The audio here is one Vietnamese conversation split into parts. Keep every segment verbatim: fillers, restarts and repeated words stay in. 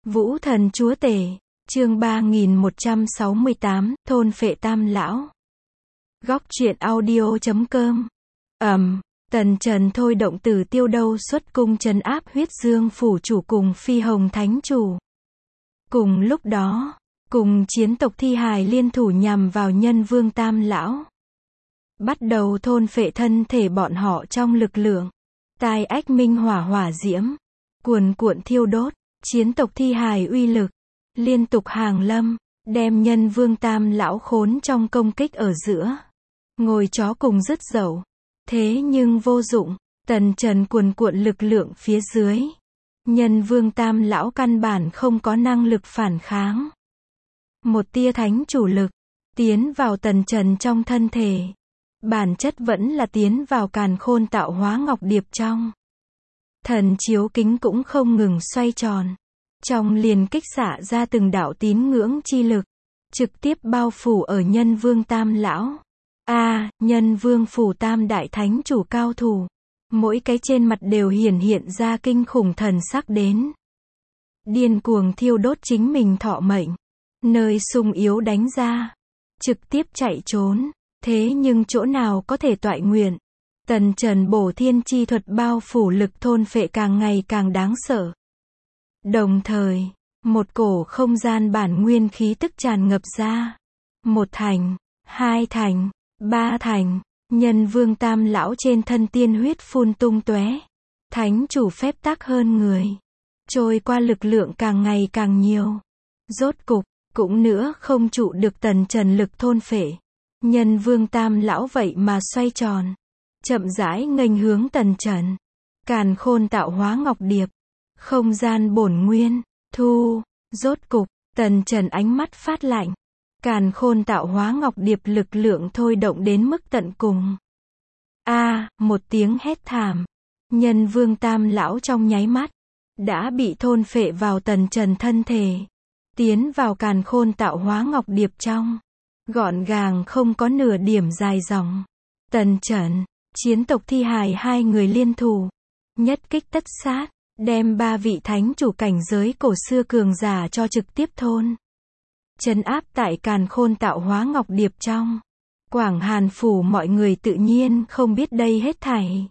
Vũ thần chúa tể, chương ba nghìn một trăm sáu mươi tám, thôn phệ tam lão. Góc truyện audio chấm com. Ầm, Tần Trần thôi động Tử Tiêu Đâu xuất cung trấn áp Huyết Dương phủ chủ cùng Phi Hồng thánh chủ. Cùng lúc đó, cùng chiến tộc thi hài liên thủ nhằm vào Nhân Vương tam lão. Bắt đầu thôn phệ thân thể bọn họ trong lực lượng. Tai ách minh hỏa hỏa diễm, cuồn cuộn thiêu đốt, chiến tộc thi hài uy lực, liên tục hàng lâm, đem Nhân Vương tam lão khốn trong công kích ở giữa. Ngồi chó cùng dứt dậu. Thế nhưng vô dụng, Tần Trần cuồn cuộn lực lượng phía dưới. Nhân Vương tam lão căn bản không có năng lực phản kháng. Một tia thánh chủ lực, tiến vào Tần Trần trong thân thể. Bản chất vẫn là tiến vào càn khôn tạo hóa ngọc điệp trong. Thần chiếu kính cũng không ngừng xoay tròn. Trong liền kích xạ ra từng đạo tín ngưỡng chi lực. Trực tiếp bao phủ ở Nhân Vương tam lão. A, à, Nhân Vương phủ tam đại thánh chủ cao thủ. Mỗi cái trên mặt đều hiển hiện ra kinh khủng thần sắc đến. Điên cuồng thiêu đốt chính mình thọ mệnh. Nơi sung yếu đánh ra. Trực tiếp chạy trốn. Thế nhưng chỗ nào có thể toại nguyện. Tần Trần bổ thiên chi thuật bao phủ lực thôn phệ càng ngày càng đáng sợ. Đồng thời, một cổ không gian bản nguyên khí tức tràn ngập ra. Một thành, hai thành, ba thành, Nhân Vương tam lão trên thân tiên huyết phun tung tóe. Thánh chủ phép tắc hơn người. Trôi qua lực lượng càng ngày càng nhiều. Rốt cục, cũng nữa không trụ được Tần Trần lực thôn phệ. Nhân Vương tam lão vậy mà xoay tròn. Chậm rãi nghênh hướng Tần Trần. Càn khôn tạo hóa ngọc điệp. Không gian bổn nguyên, thu. Rốt cục, Tần Trần ánh mắt phát lạnh. Càn khôn tạo hóa ngọc điệp lực lượng thôi động đến mức tận cùng. A, à, một tiếng hét thảm. Nhân Vương tam lão trong nháy mắt. Đã bị thôn phệ vào Tần Trần thân thể. Tiến vào càn khôn tạo hóa ngọc điệp trong. Gọn gàng không có nửa điểm dài dòng. Tần Trần, chiến tộc thi hài hai người liên thủ. Nhất kích tất sát. Đem ba vị thánh chủ cảnh giới cổ xưa cường giả cho trực tiếp thôn. Trấn áp tại càn khôn tạo hóa ngọc điệp trong. Quảng Hàn phủ mọi người tự nhiên không biết đây hết thảy.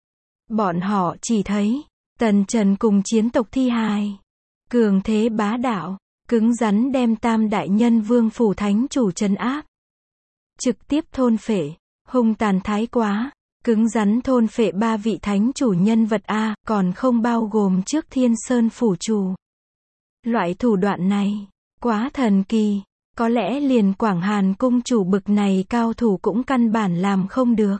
Bọn họ chỉ thấy, Tần Trần cùng chiến tộc thi hài. Cường thế bá đạo, cứng rắn đem tam đại Nhân Vương phủ thánh chủ trấn áp. Trực tiếp thôn phệ, hung tàn thái quá. Cứng rắn thôn phệ ba vị thánh chủ nhân vật A, còn không bao gồm trước Thiên Sơn phủ chủ. Loại thủ đoạn này, quá thần kỳ, có lẽ liền Quảng Hàn cung chủ bực này cao thủ cũng căn bản làm không được.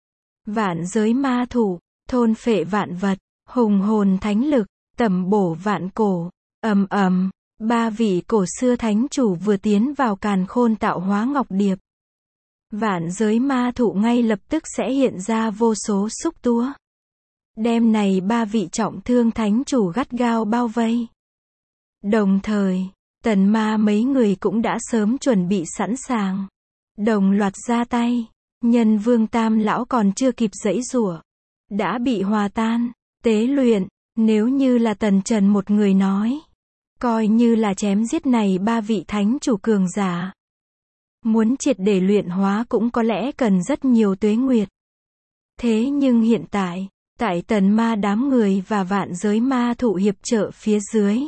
Vạn giới ma thủ, thôn phệ vạn vật, hùng hồn thánh lực, tẩm bổ vạn cổ, ầm ầm, ba vị cổ xưa thánh chủ vừa tiến vào càn khôn tạo hóa ngọc điệp. Vạn giới ma thụ ngay lập tức sẽ hiện ra vô số xúc túa. Đêm này ba vị trọng thương thánh chủ gắt gao bao vây. Đồng thời, tần ma mấy người cũng đã sớm chuẩn bị sẵn sàng. Đồng loạt ra tay. Nhân Vương tam lão còn chưa kịp giãy giụa. Đã bị hòa tan, tế luyện. Nếu như là Tần Trần một người nói. Coi như là chém giết này ba vị thánh chủ cường giả. Muốn triệt để luyện hóa cũng có lẽ cần rất nhiều tuế nguyệt. Thế nhưng hiện tại, tại tần ma đám người và vạn giới ma thụ hiệp trợ phía dưới.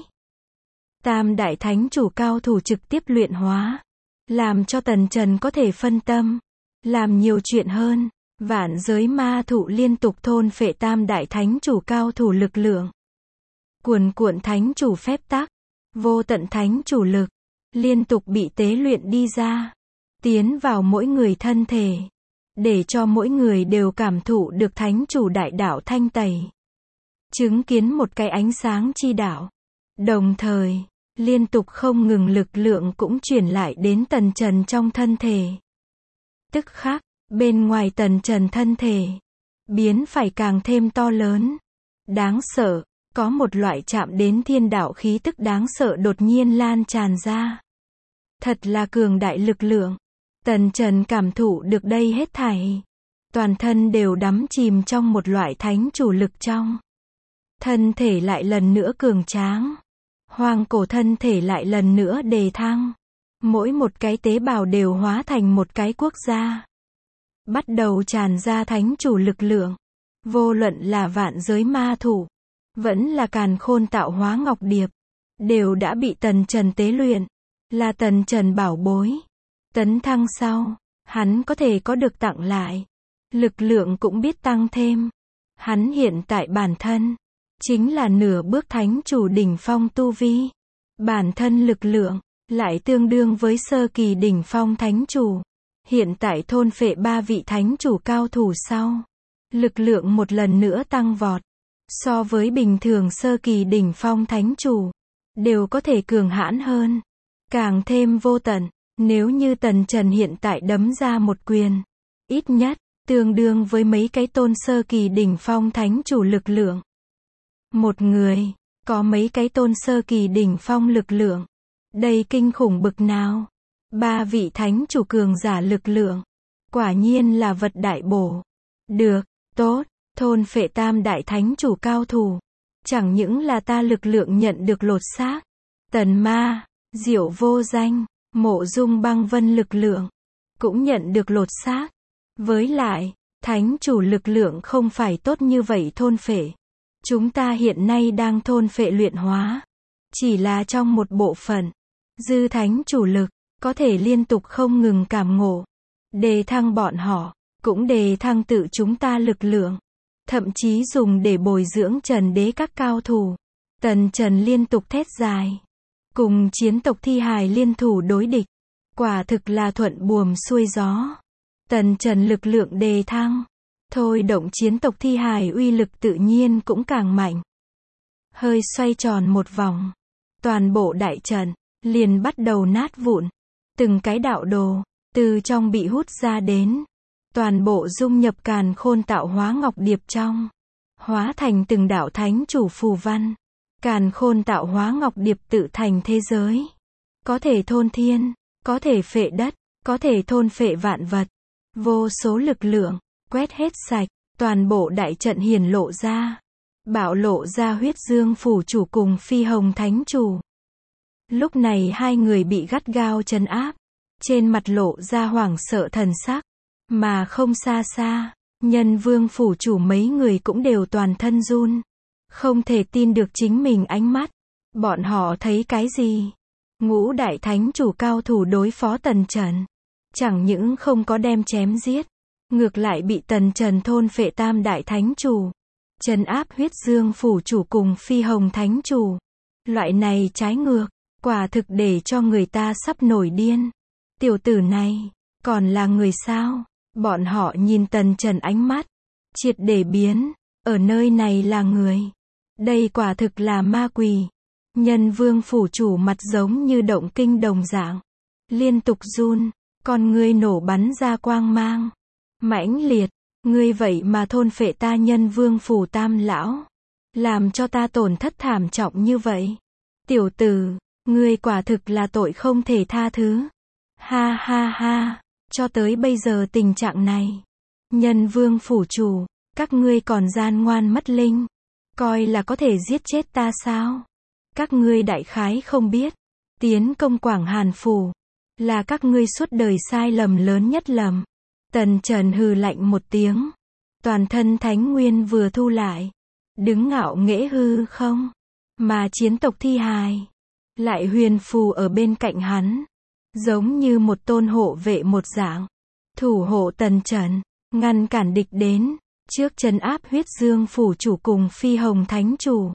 Tam đại thánh chủ cao thủ trực tiếp luyện hóa. Làm cho Tần Trần có thể phân tâm. Làm nhiều chuyện hơn. Vạn giới ma thụ liên tục thôn phệ tam đại thánh chủ cao thủ lực lượng. Cuồn cuộn thánh chủ phép tắc. Vô tận thánh chủ lực. Liên tục bị tế luyện đi ra. Tiến vào mỗi người thân thể. Để cho mỗi người đều cảm thụ được thánh chủ đại đạo thanh tẩy. Chứng kiến một cái ánh sáng chi đạo. Đồng thời, liên tục không ngừng lực lượng cũng chuyển lại đến Tần Trần trong thân thể. Tức khắc, bên ngoài Tần Trần thân thể. Biến phải càng thêm to lớn. Đáng sợ, có một loại chạm đến thiên đạo khí tức đáng sợ đột nhiên lan tràn ra. Thật là cường đại lực lượng. Tần Trần cảm thụ được đây hết thảy. Toàn thân đều đắm chìm trong một loại thánh chủ lực trong. Thân thể lại lần nữa cường tráng. hoang cổ thân thể lại lần nữa đề thăng. Mỗi một cái tế bào đều hóa thành một cái quốc gia. Bắt đầu tràn ra thánh chủ lực lượng. Vô luận là vạn giới ma thủ, vẫn là càn khôn tạo hóa ngọc điệp, đều đã bị Tần Trần tế luyện, là Tần Trần bảo bối. Tấn thăng sau, hắn có thể có được tặng lại. Lực lượng cũng biết tăng thêm. Hắn hiện tại bản thân, chính là nửa bước thánh chủ đỉnh phong tu vi. Bản thân lực lượng, lại tương đương với sơ kỳ đỉnh phong thánh chủ. Hiện tại thôn phệ ba vị thánh chủ cao thủ sau. Lực lượng một lần nữa tăng vọt. So với bình thường sơ kỳ đỉnh phong thánh chủ, đều có thể cường hãn hơn. Càng thêm vô tận, nếu như Tần Trần hiện tại đấm ra một quyền, ít nhất, tương đương với mấy cái tôn sơ kỳ đỉnh phong thánh chủ lực lượng. Một người, có mấy cái tôn sơ kỳ đỉnh phong lực lượng. Đây kinh khủng bực nào. Ba vị thánh chủ cường giả lực lượng. Quả nhiên là vật đại bổ. Được, tốt, thôn phệ tam đại thánh chủ cao thủ. Chẳng những là ta lực lượng nhận được lột xác. Tần Ma, Diệu Vô Danh, Mộ Dung Băng Vân lực lượng cũng nhận được lột xác. Với lại, thánh chủ lực lượng không phải tốt như vậy thôn phệ. Chúng ta hiện nay đang thôn phệ luyện hóa. Chỉ là trong một bộ phận. Dư thánh chủ lực, có thể liên tục không ngừng cảm ngộ. Đề thăng bọn họ, cũng đề thăng tự chúng ta lực lượng. Thậm chí dùng để bồi dưỡng Trần Đế các cao thủ. Tần Trần liên tục thét dài. Cùng chiến tộc Thi Hài liên thủ đối địch. Quả thực là thuận buồm xuôi gió. Tần Trần lực lượng đề thăng. Thôi động chiến tộc Thi Hài uy lực tự nhiên cũng càng mạnh. Hơi xoay tròn một vòng. Toàn bộ đại trận, liền bắt đầu nát vụn. Từng cái đạo đồ, từ trong bị hút ra đến. Toàn bộ dung nhập càn khôn tạo hóa ngọc điệp trong. Hóa thành từng đạo thánh chủ phù văn. Càn khôn tạo hóa ngọc điệp tự thành thế giới. Có thể thôn thiên, có thể phệ đất, có thể thôn phệ vạn vật. Vô số lực lượng, quét hết sạch, toàn bộ đại trận hiển lộ ra. Bạo lộ ra huyết dương phủ chủ cùng phi hồng thánh chủ. Lúc này hai người bị gắt gao trấn áp. Trên mặt lộ ra hoảng sợ thần sắc. Mà không xa xa, nhân vương phủ chủ mấy người cũng đều toàn thân run. Không thể tin được chính mình ánh mắt. Bọn họ thấy cái gì? Ngũ đại thánh chủ cao thủ đối phó Tần Trần. Chẳng những không có đem chém giết. Ngược lại bị Tần Trần thôn phệ tam đại thánh chủ. Trấn áp huyết dương phủ chủ cùng phi hồng thánh chủ. Loại này trái ngược. Quả thực để cho người ta sắp nổi điên. Tiểu tử này, còn là người sao? Bọn họ nhìn Tần Trần ánh mắt. Triệt để biến. Ở nơi này là người. Đây quả thực là ma quỷ. Nhân vương phủ chủ mặt giống như động kinh đồng dạng. Liên tục run. Con ngươi nổ bắn ra quang mang. Mãnh liệt. Ngươi vậy mà thôn phệ ta nhân vương phủ tam lão. Làm cho ta tổn thất thảm trọng như vậy. Tiểu tử, ngươi quả thực là tội không thể tha thứ. Ha ha ha. Cho tới bây giờ tình trạng này. Nhân vương phủ chủ, các ngươi còn gian ngoan mất linh. Coi là có thể giết chết ta sao? Các ngươi đại khái không biết. Tiến công Quảng Hàn phủ. Là các ngươi suốt đời sai lầm lớn nhất lầm. Tần Trần hừ lạnh một tiếng. Toàn thân thánh nguyên vừa thu lại. Đứng ngạo nghễ hư không. Mà chiến tộc Thi Hài. Lại huyền phù ở bên cạnh hắn. Giống như một tôn hộ vệ một dạng. Thủ hộ Tần Trần. Ngăn cản địch đến. Trước trấn áp huyết dương phủ chủ cùng phi hồng thánh chủ.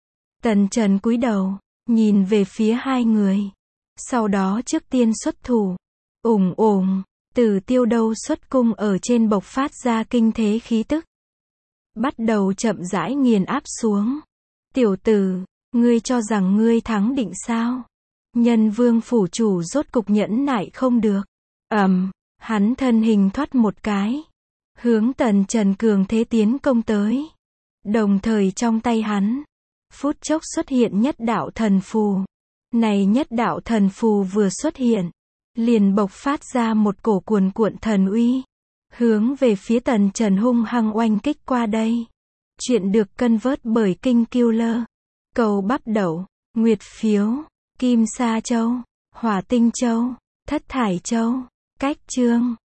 Tần Trần cúi đầu. Nhìn về phía hai người. Sau đó trước tiên xuất thủ. Ủng ủng. Từ tiêu đâu xuất cung ở trên bộc phát ra kinh thế khí tức. Bắt đầu chậm rãi nghiền áp xuống. Tiểu tử, ngươi cho rằng ngươi thắng định sao? Nhân vương phủ chủ rốt cục nhẫn nại không được. Ầm, um, hắn thân hình thoát một cái. Hướng Tần Trần cường thế tiến công tới. Đồng thời trong tay hắn. Phút chốc xuất hiện nhất đạo thần phù. Này nhất đạo thần phù vừa xuất hiện. Liền bộc phát ra một cổ cuồn cuộn thần uy. Hướng về phía Tần Trần hung hăng oanh kích qua đây. Chuyện được cân vớt bởi King Killer. Cầu bắp đậu. Nguyệt phiếu, Kim sa châu, Hỏa tinh châu, Thất thải châu, Cách chương.